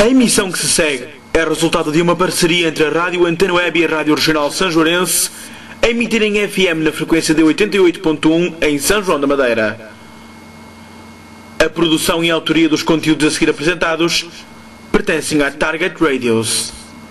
A emissão que se segue é resultado de uma parceria entre a Rádio Antena Web e a Rádio Regional Sanjoarense, a emitir em FM na frequência de 88.1 em São João da Madeira. A produção e a autoria dos conteúdos a seguir apresentados pertencem à Target Radios.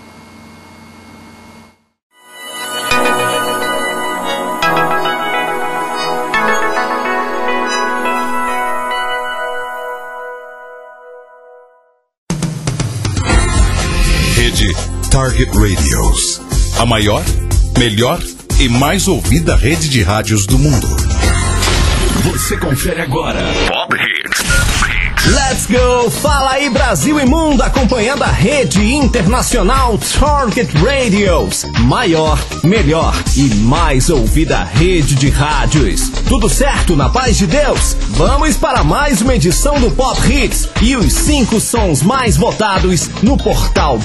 Rede Target Radios, a maior, melhor e mais ouvida rede de rádios do mundo. Você confere agora Pop Hits. Let's go! Fala aí, Brasil e mundo, acompanhando a rede internacional Target Radios, maior, melhor e mais ouvida rede de rádios. Tudo certo, na paz de Deus? Vamos para mais uma edição do Pop Hits e os 5 sons mais votados no portal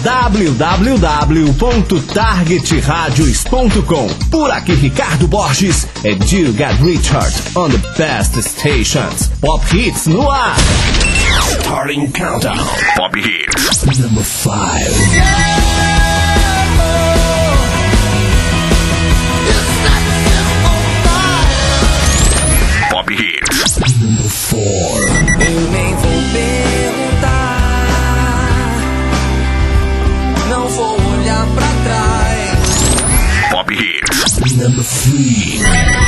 www.targetradios.com. Por aqui, Ricardo Borges and you got Richard on the best stations. Pop Hits no ar. Starting countdown. Pop Hits. Number 5. Pop Hits. Number 4. Eu nem vou perguntar, não vou olhar pra trás. Pop Hits. Number 3.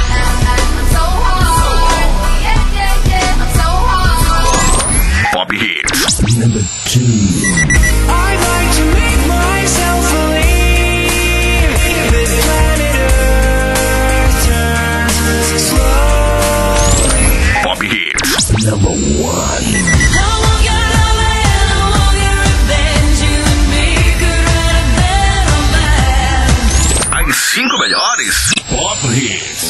Pop Hits. Number 2. I'd like to make myself believe that planet Earth turns slowly. Pop Hits. Number 1. I won't get over and I won't get revenge. You and me could write a better man. As 5 melhores Pop Hits.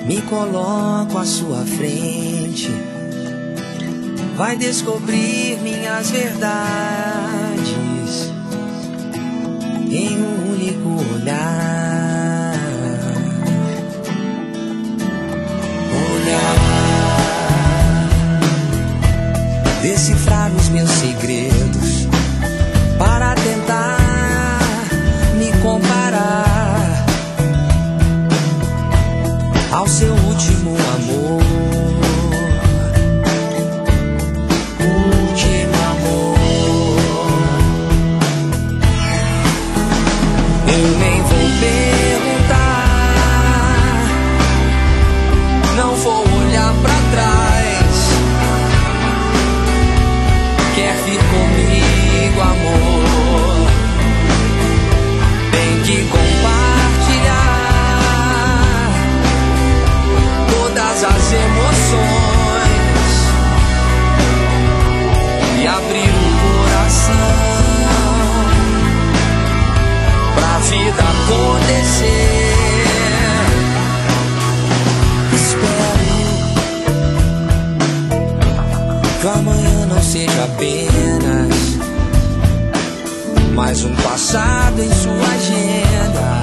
me coloco à sua frente. Vai descobrir minhas verdades em um único olhar. Decifrar os meus segredos para tentar me comparar ao seu último amor. Último amor. Eu nem vou perguntar, não vou olhar pra trás. Quer vir comigo, amor? Tem que compartilhar todas as emoções e abrir o coração pra vida acontecer. Espero que o amanhã não seja apenas mais um passado em sua agenda,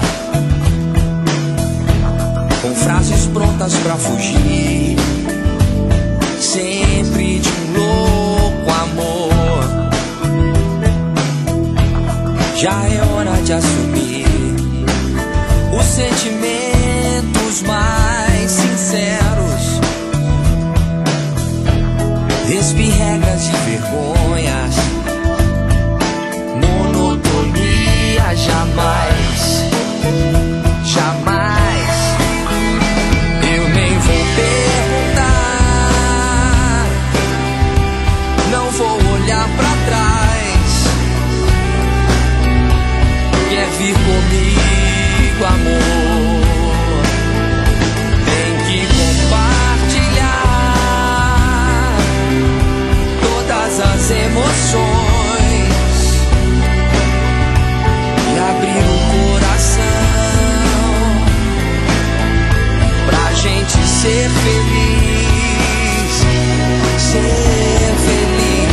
com frases prontas pra fugir sempre de um louco amor. Já é hora de assumir os sentimentos mais sinceros. Despir regras e vergonhas, monotonia jamais, jamais. Eu nem vou perguntar, não vou olhar pra trás. Quer vir comigo, amor? Tem que compartilhar todas as emoções e abrir o coração pra gente ser feliz, ser feliz.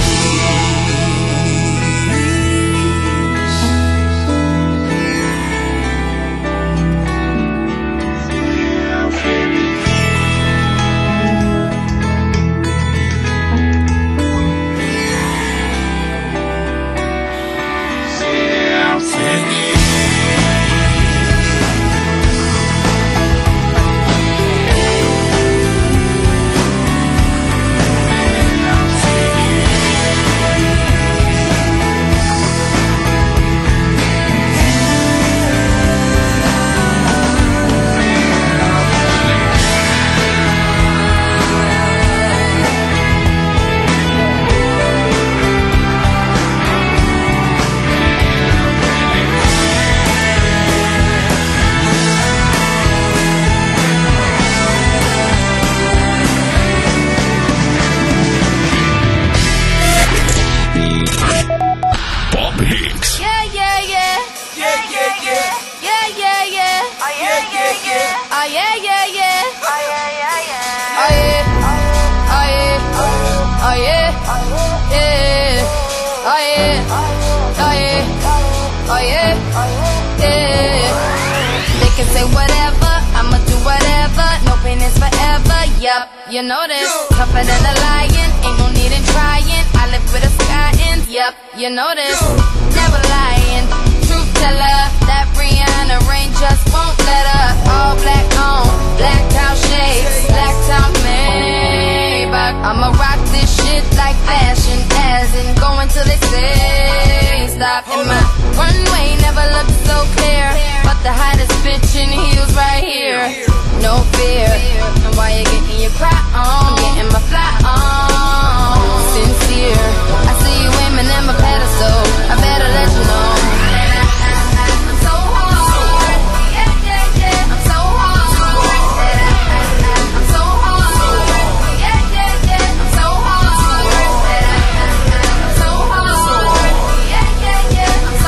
You know this, tougher than a lion, ain't no need in trying. I live with a sky ends, yep, you know this, never lying. Truth teller, that Rihanna rain just won't let her. All black on, blacked out shades, blacked out Maybach. I'ma rock this shit like fashion, as in going till they say stop. And my runway never looked so clear, but the hottest bitch in heels right here. No fear, and why you getting your cry on? I'm getting my fly on. Sincere, I see you aiming at my pedestal. I better let you know. I'm so hard, yeah, yeah, yeah. I'm so hard, I'm so hard, yeah, yeah, yeah. I'm so hard, I'm so hard, yeah, yeah, yeah. I'm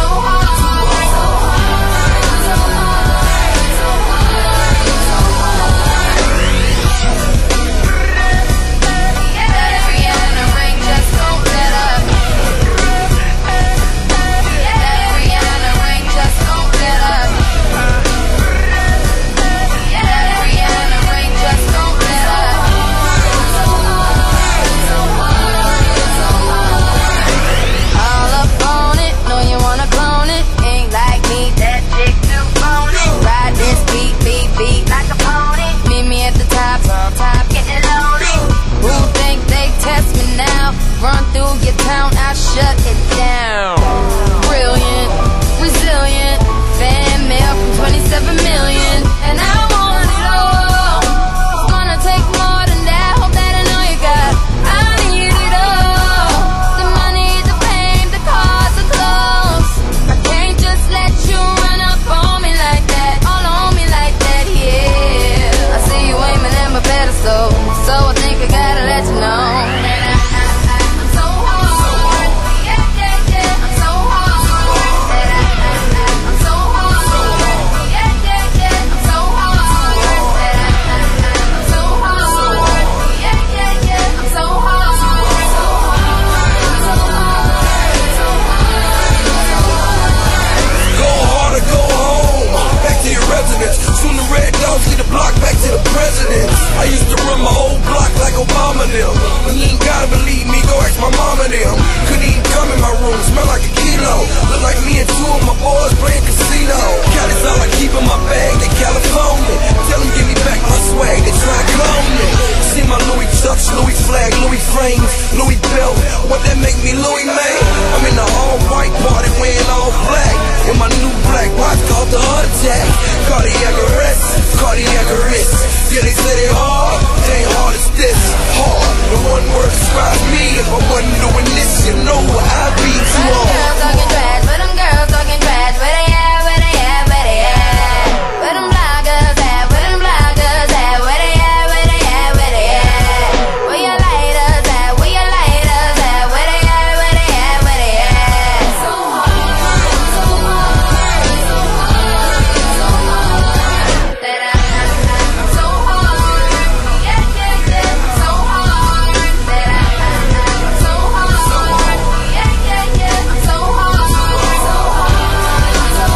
presidents. I used to run my whole block like Obama them. When you ain't gotta believe me, go ask my mama them. Couldn't even come in my room, smell like a kilo. Look like me and two of my boys playing casino. Cali's all I keep in my bag, they California. Tell them give me back my swag, they try to clone me. See my Louis Chucks, Louis flag, Louis frames, Louis belt. What that make me Louis, man? I'm in the all-white party wearing all black. In my new black watch called the heart attack. Cardiac arrest, cardiac arrest. Yeah, they say they hard, they ain't hard as this. Hard, the one word describes me. If I wasn't doing this, you know I'd be too hard. Girls talking trash, but them girls talking trash. Where they at, where they at, where they at? Where them bloggers at, where them bloggers at? Where they at, where they at, where they at? Where your lighters at, where your lighters at? Where they at, where they at, where they at? So hard, so hard, so hard, so hard. That I'm so hard, yeah, yeah, yeah, so hard. That I'm so hard, yeah, yeah, yeah, so hard, so hard, so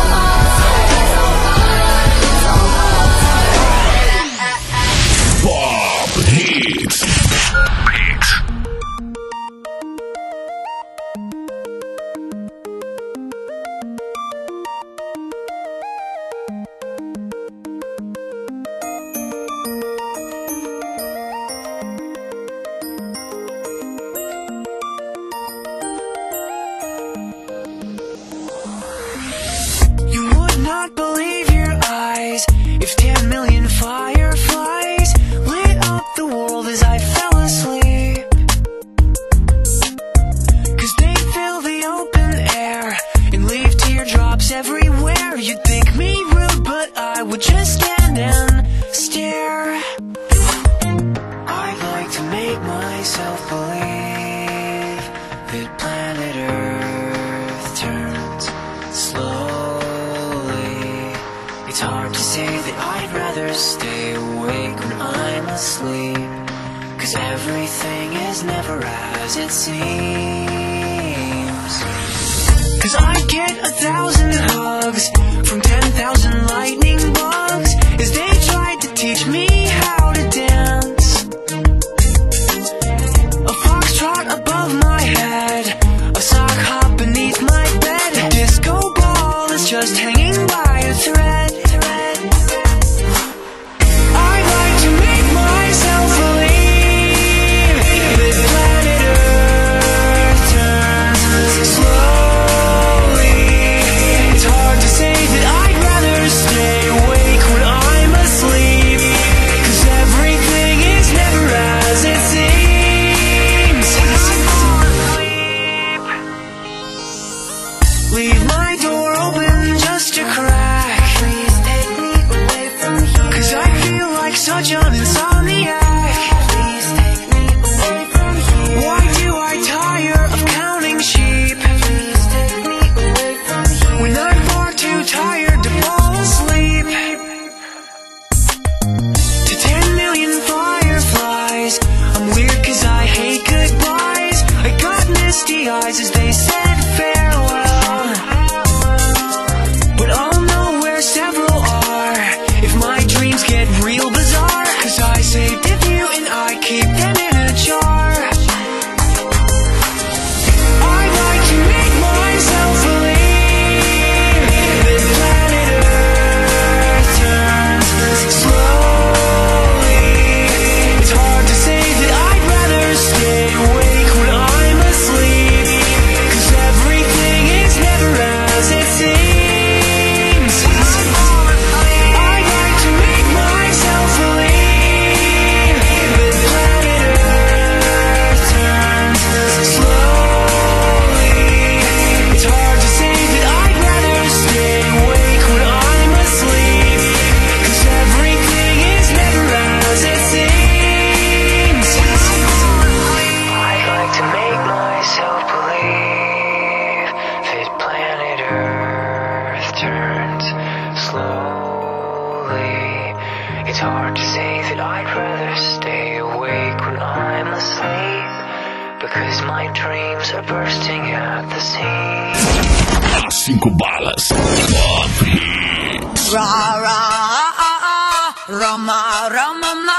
hard, so hard. Pop Hits. You would not believe your eyes if 10 million fireflies lit up the world as I fell asleep. 'Cause they fill the open air and leave teardrops everywhere. You'd think me rude, but I would just stand and stare. I'd like to make myself believe that planet Earth turns slowly. It's hard to say that I'd rather stay awake when I'm asleep, 'cause everything is never as it seems. 'Cause I get 1,000 hugs from 10,000 lightning bugs as they tried to teach me how to dance. A foxtrot above my head, a sock hop beneath my bed, a disco ball is just hanging by a thread. I'd like to make myself believe that planet Earth turns slowly. It's hard to say that I'd rather stay awake when I'm asleep, 'cause everything is never as it seems. Leave my door open just a crack. Please take me away from here, 'cause I feel like such an insomniac. Please take me away from here. Why do I tire of counting sheep? Please take me away from here, when I'm far too tired to fall asleep. To 10 million fireflies, I'm weird 'cause I hate goodbyes. I got misty eyes as they said farewell, but I'll know where several are if my dreams get real bizarre, 'cause I saved a few and I keep them in a jar. I'd like to make myself believe that planet Earth turns slowly. It's hard to say that I'd rather stay awake when I'm asleep, 'cause everything is never as it seems. I'd like to make myself believe that planet Earth turns slowly. It's hard to say that I'd rather stay awake when I'm asleep, 'cause everything is never as it seems. I'd like to make myself believe that planet Earth turns slowly. It's hard to say that I'd rather stay awake when I'm asleep, because my dreams are bursting at the seams. 5 balas. Pop Hits. Ra ra ah ah ah, Rama Rama ma.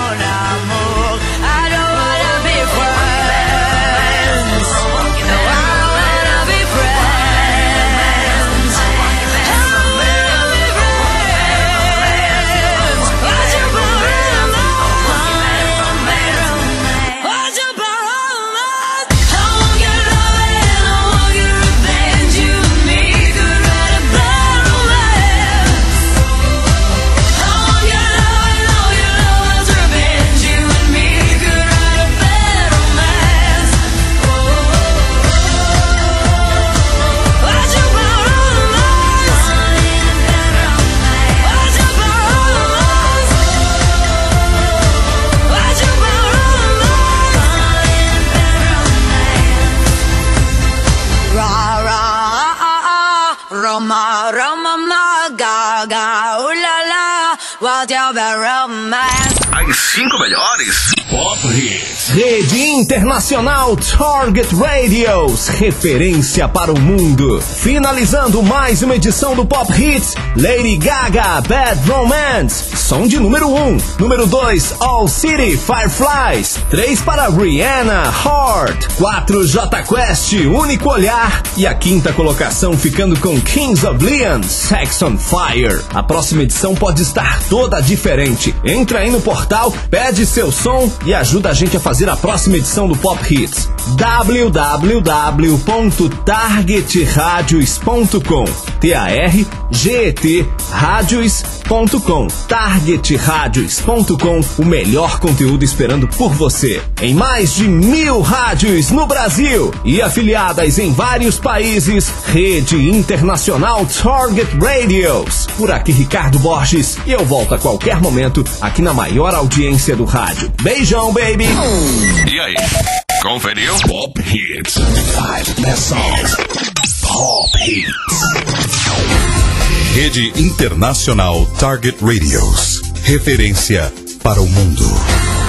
mon amour. I don't wanna be friends. No, I don't wanna be friends. I don't wanna be friends. Why'd you borrow romance? Why'd you borrow romance? I won't get love and I won't get revenge. You and me could write a bad romance. I won't get love and I won't get love's revenge. You and me could write a bad romance. Why'd you borrow romance? Why'd you borrow romance? Why'd you borrow romance? Ra ra Roma Roma ma ga ga ooh la la. Why'd you borrow romance? As 5 melhores Pop Hits. Rede Internacional Target Radios, referência para o mundo. Finalizando mais uma edição do Pop Hits, Lady Gaga, Bad Romance, som de número 1. Número 2, All City, Fireflies. 3 para Rihanna, Heart. 4, Jota Quest, Único Olhar. E a quinta colocação ficando com Kings of Leon, Sex on Fire. A próxima edição pode estar toda diferente. Entra aí no portal, pede seu som e ajuda a gente a fazer a próxima edição do Pop Hits. www.targetradios.com TARGET radios.com targetradios.com. O melhor conteúdo esperando por você. Em mais de 1000 rádios no Brasil e afiliadas em vários países, Rede Internacional Target Radios. Por aqui Ricardo Borges e eu volto a qualquer momento aqui na maior audiência do rádio. Beijão, baby! E aí, conferiu? Pop Hits. 5 best songs. Pop Hits. Rede Internacional Target Radios. Referência para o mundo.